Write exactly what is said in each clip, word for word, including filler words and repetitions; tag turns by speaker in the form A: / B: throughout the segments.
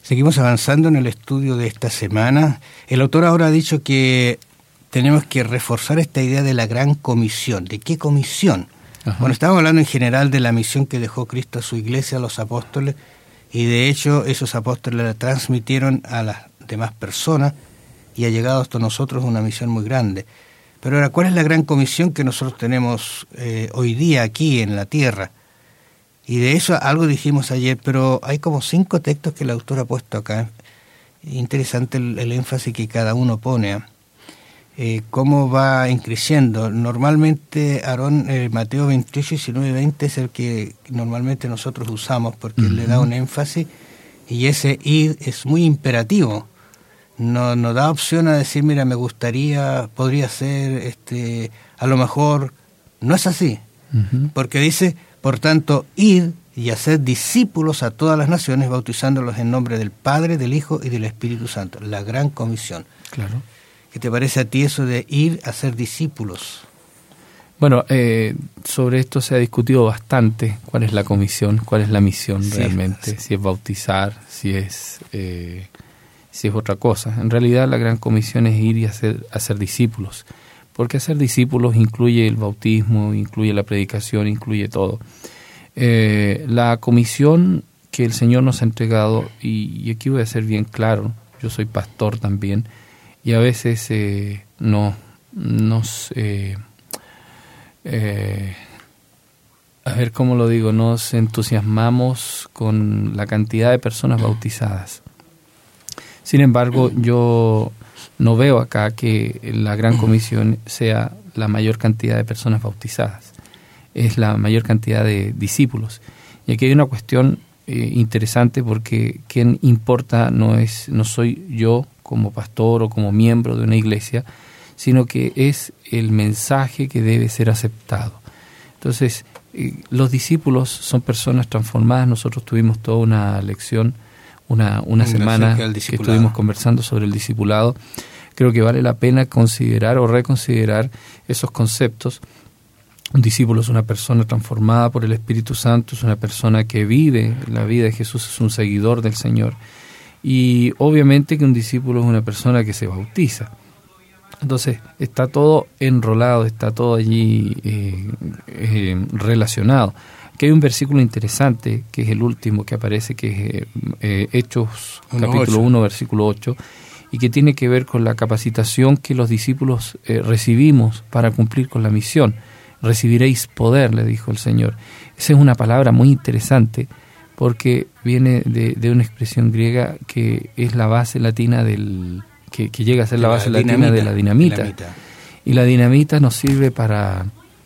A: Seguimos avanzando en el estudio de esta semana. El autor ahora ha dicho que tenemos que reforzar esta idea de la gran comisión. ¿De qué comisión? Ajá. Bueno, estamos hablando en general de la misión que dejó Cristo a su iglesia, a los apóstoles, y de hecho esos apóstoles la transmitieron a las demás personas y ha llegado hasta nosotros una misión muy grande. Pero ahora, ¿cuál es la gran comisión que nosotros tenemos eh, hoy día aquí en la tierra? Y de eso algo dijimos ayer, pero hay como cinco textos que el autor ha puesto acá. Interesante el, el énfasis que cada uno pone. Eh, cómo va creciendo. Normalmente, Aarón, eh, Mateo veintiocho, diecinueve, veinte es el que normalmente nosotros usamos porque uh-huh. le da un énfasis y ese ir es muy imperativo. No, no da opción a decir, mira, me gustaría, podría ser, este, a lo mejor. No es así. Uh-huh. Porque dice, por tanto, id y hacer discípulos a todas las naciones, bautizándolos en nombre del Padre, del Hijo y del Espíritu Santo. La gran comisión.
B: Claro.
A: ¿Qué te parece a ti eso de ir a ser discípulos?
B: Bueno, eh, sobre esto se ha discutido bastante. ¿Cuál es la comisión? ¿Cuál es la misión sí, realmente? Sí. Si es bautizar, si es eh, si es otra cosa. En realidad la gran comisión es ir y hacer, hacer discípulos. Porque hacer discípulos incluye el bautismo, incluye la predicación, incluye todo. Eh, la comisión que el Señor nos ha entregado, y, y aquí voy a ser bien claro, yo soy pastor también, y a veces eh, no, nos, eh, eh, a ver cómo lo digo, nos entusiasmamos con la cantidad de personas bautizadas. Sin embargo, yo no veo acá que la gran comisión sea la mayor cantidad de personas bautizadas, es la mayor cantidad de discípulos. Y aquí hay una cuestión eh, interesante porque quien importa no es no soy yo como pastor o como miembro de una iglesia, sino que es el mensaje que debe ser aceptado. Entonces, eh, los discípulos son personas transformadas. Nosotros tuvimos toda una lección, una, una semana que estuvimos conversando sobre el discipulado. Creo que vale la pena considerar o reconsiderar esos conceptos. Un discípulo es una persona transformada por el Espíritu Santo, es una persona que vive la vida de Jesús, es un seguidor del Señor. Y obviamente que un discípulo es una persona que se bautiza. Entonces, está todo enrolado, está todo allí eh, eh, relacionado. Aquí hay un versículo interesante, que es el último que aparece, que es eh, Hechos, uno, capítulo ocho. uno, versículo ocho, y que tiene que ver con la capacitación que los discípulos eh, recibimos para cumplir con la misión. Recibiréis poder, le dijo el Señor. Esa es una palabra muy interesante, porque viene de, de una expresión griega que es la base latina del que, que llega a ser la base la latina dinamita, de la dinamita. dinamita. Y la dinamita nos sirve para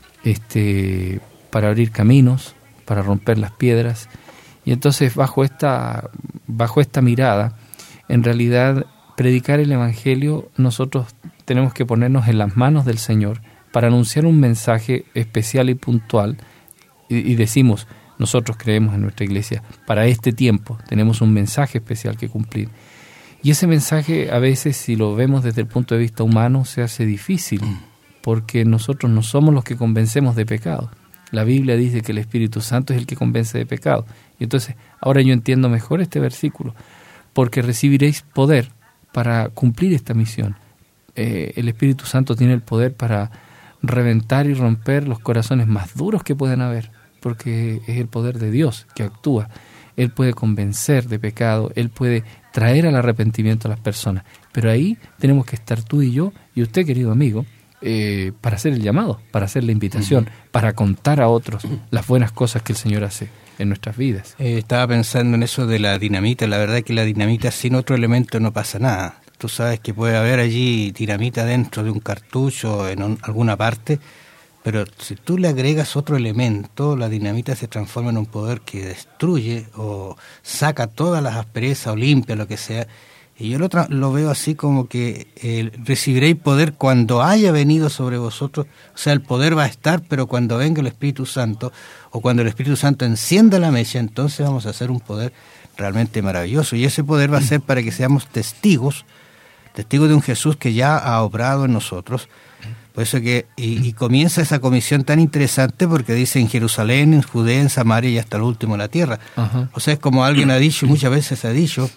B: este para abrir caminos, para romper las piedras. Y entonces bajo esta bajo esta mirada, en realidad predicar el evangelio, nosotros tenemos que ponernos en las manos del Señor para anunciar un mensaje especial y puntual, y, y decimos, nosotros creemos en nuestra iglesia, para este tiempo tenemos un mensaje especial que cumplir. Y ese mensaje a veces, si lo vemos desde el punto de vista humano, se hace difícil, porque nosotros no somos los que convencemos de pecado. La Biblia dice que el Espíritu Santo es el que convence de pecado. Y entonces, ahora yo entiendo mejor este versículo, porque recibiréis poder para cumplir esta misión. Eh, el Espíritu Santo tiene el poder para reventar y romper los corazones más duros que puedan haber, porque es el poder de Dios que actúa. Él puede convencer de pecado, Él puede traer al arrepentimiento a las personas, pero ahí tenemos que estar tú y yo, y usted, querido amigo, eh, para hacer el llamado, para hacer la invitación, uh-huh. para contar a otros las buenas cosas que el Señor hace en nuestras vidas.
A: Eh, estaba pensando en eso de la dinamita. La verdad es que la dinamita sin otro elemento no pasa nada. Tú sabes que puede haber allí dinamita dentro de un cartucho en un, alguna parte, pero si tú le agregas otro elemento, la dinamita se transforma en un poder que destruye o saca todas las asperezas o limpia, lo que sea. Y yo lo, tra- lo veo así como que eh, recibiréis poder cuando haya venido sobre vosotros. O sea, el poder va a estar, pero cuando venga el Espíritu Santo, o cuando el Espíritu Santo encienda la mecha, entonces vamos a hacer un poder realmente maravilloso. Y ese poder va a ser para que seamos testigos, testigos de un Jesús que ya ha obrado en nosotros. Por eso que, y, y comienza esa comisión tan interesante porque dice en Jerusalén, en Judea, en Samaria y hasta el último en la tierra. Uh-huh. O sea, es como alguien ha dicho, muchas veces ha dicho,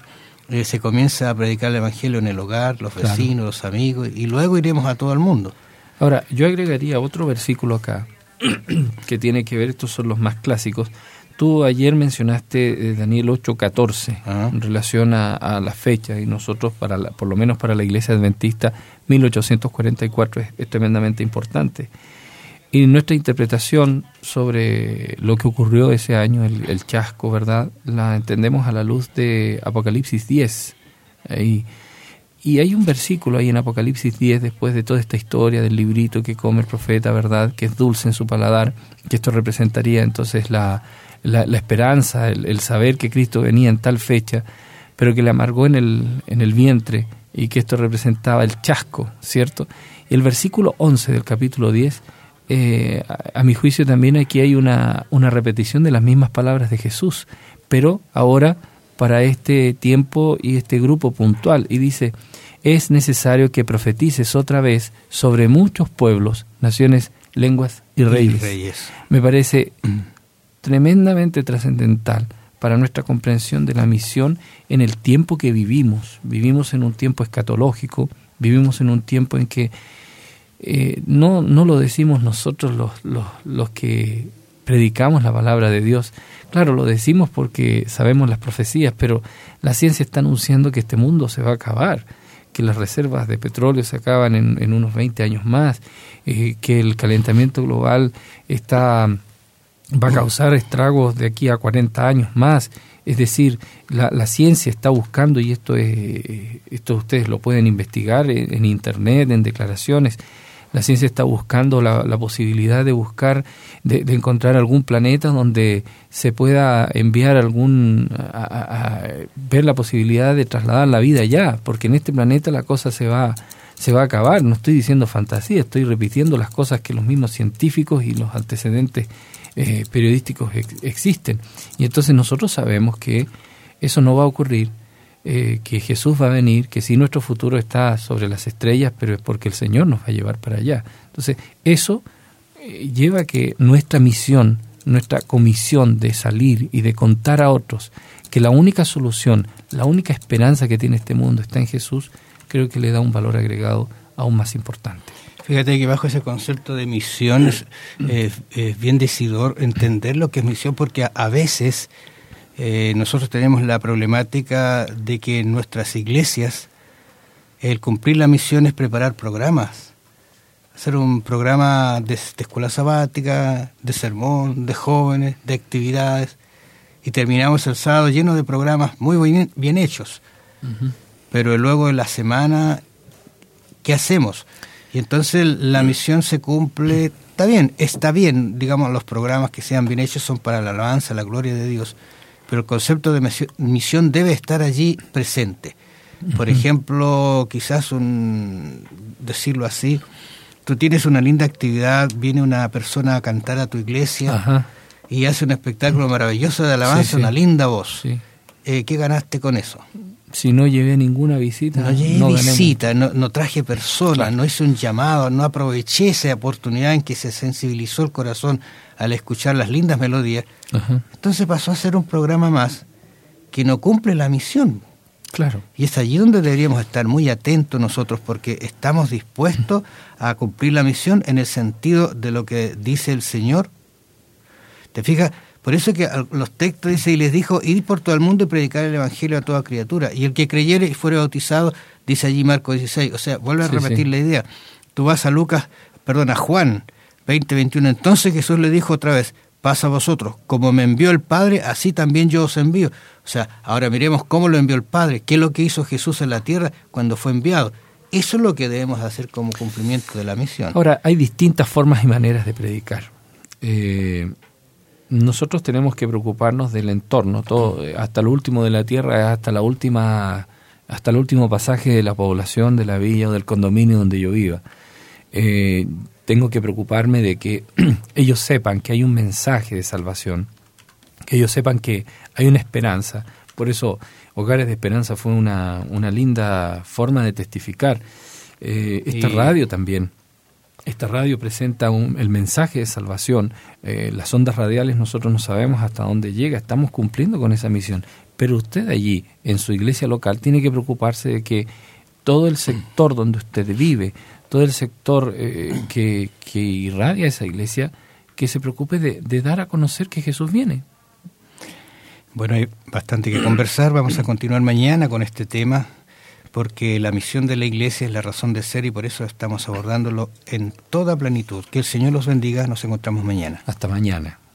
A: eh, se comienza a predicar el Evangelio en el hogar, los vecinos, claro, los amigos, y luego iremos a todo el mundo.
B: Ahora, yo agregaría otro versículo acá, que tiene que ver, estos son los más clásicos. Tú ayer mencionaste eh, Daniel ocho catorce, uh-huh, en relación a, a la fecha, y nosotros, para la, por lo menos para la Iglesia Adventista, mil ochocientos cuarenta y cuatro es, es tremendamente importante. Y nuestra interpretación sobre lo que ocurrió ese año, el, el chasco, ¿verdad?, la entendemos a la luz de Apocalipsis diez. Ahí, y hay un versículo ahí en Apocalipsis diez, después de toda esta historia del librito que come el profeta, ¿verdad?, que es dulce en su paladar, que esto representaría entonces la, la, la esperanza, el, el saber que Cristo venía en tal fecha, pero que le amargó en el, en el vientre, y que esto representaba el chasco, ¿cierto? Y el versículo once del capítulo diez, Eh, a, a mi juicio también aquí hay una, una repetición de las mismas palabras de Jesús, pero ahora para este tiempo y este grupo puntual, y dice: es necesario que profetices otra vez sobre muchos pueblos, naciones, lenguas y reyes.
A: Y reyes.
B: Me parece tremendamente trascendental para nuestra comprensión de la misión en el tiempo que vivimos. Vivimos en un tiempo escatológico, vivimos en un tiempo en que Eh, no, no lo decimos nosotros los, los, los que predicamos la palabra de Dios. Claro, lo decimos porque sabemos las profecías, pero la ciencia está anunciando que este mundo se va a acabar, que las reservas de petróleo se acaban en, en unos veinte años más, eh, que el calentamiento global está, va a causar estragos de aquí a cuarenta años más. Es decir, la, la ciencia está buscando, y esto, es, esto ustedes lo pueden investigar en, en internet, en declaraciones. La ciencia está buscando la, la posibilidad de buscar, de, de encontrar algún planeta donde se pueda enviar algún, a, a, a ver la posibilidad de trasladar la vida allá, porque en este planeta la cosa se va, se va a acabar. No estoy diciendo fantasía, estoy repitiendo las cosas que los mismos científicos y los antecedentes eh, periodísticos ex, existen. Y entonces nosotros sabemos que eso no va a ocurrir, Eh, que Jesús va a venir, que sí, nuestro futuro está sobre las estrellas, pero es porque el Señor nos va a llevar para allá. Entonces, eso eh, lleva a que nuestra misión, nuestra comisión de salir y de contar a otros que la única solución, la única esperanza que tiene este mundo está en Jesús, creo que le da un valor agregado aún más importante.
A: Fíjate que bajo ese concepto de misión es eh, eh, bien decidor entender lo que es misión, porque a, a veces Eh, nosotros tenemos la problemática de que en nuestras iglesias el cumplir la misión es preparar programas, hacer un programa de, de escuela sabática, de sermón, de jóvenes, de actividades, y terminamos el sábado lleno de programas muy bien, bien hechos. Uh-huh. Pero luego en la semana, ¿qué hacemos? Y entonces la misión se cumple, está bien, está bien, digamos, los programas que sean bien hechos son para la alabanza, la gloria de Dios, pero el concepto de misión debe estar allí presente. Por ejemplo, quizás un, decirlo así, tú tienes una linda actividad, viene una persona a cantar a tu iglesia, ajá, y hace un espectáculo maravilloso de alabanza, sí, sí, una linda voz. Sí. Eh, ¿Qué ganaste con eso?
B: Si no llevé ninguna visita.
A: No llevé no visita, no, no traje personas, claro, no hice un llamado, no aproveché esa oportunidad en que se sensibilizó el corazón al escuchar las lindas melodías. Ajá. Entonces pasó a ser un programa más que no cumple la misión.
B: Claro.
A: Y es allí donde deberíamos estar muy atentos nosotros, porque estamos dispuestos a cumplir la misión en el sentido de lo que dice el Señor. ¿Te fijas? Por eso que los textos dice, y les dijo, id por todo el mundo y predicar el Evangelio a toda criatura. Y el que creyere y fuere bautizado, dice allí Marcos dieciséis. O sea, vuelve a repetir, sí, sí, la idea. Tú vas a Lucas, perdón, a Juan veinte, veintiuno. Entonces Jesús le dijo otra vez, pasa a vosotros, como me envió el Padre, así también yo os envío. O sea, ahora miremos cómo lo envió el Padre, qué es lo que hizo Jesús en la tierra cuando fue enviado. Eso es lo que debemos hacer como cumplimiento de la misión.
B: Ahora, hay distintas formas y maneras de predicar. Eh, nosotros tenemos que preocuparnos del entorno, todo, hasta lo último de la tierra, hasta la última, hasta el último pasaje de la población, de la villa o del condominio donde yo viva. Eh, tengo que preocuparme de que ellos sepan que hay un mensaje de salvación, que ellos sepan que hay una esperanza. Por eso, Hogares de Esperanza fue una, una linda forma de testificar. Eh, esta y, radio también. Esta radio presenta un, el mensaje de salvación. Eh, las ondas radiales nosotros no sabemos hasta dónde llega, estamos cumpliendo con esa misión. Pero usted allí, en su iglesia local, tiene que preocuparse de que todo el sector donde usted vive, todo el sector eh, que, que irradia esa iglesia, que se preocupe de, de dar a conocer que Jesús viene.
A: Bueno, hay bastante que conversar. Vamos a continuar mañana con este tema, porque la misión de la iglesia es la razón de ser y por eso estamos abordándolo en toda plenitud. Que el Señor los bendiga. Nos encontramos mañana.
B: Hasta mañana.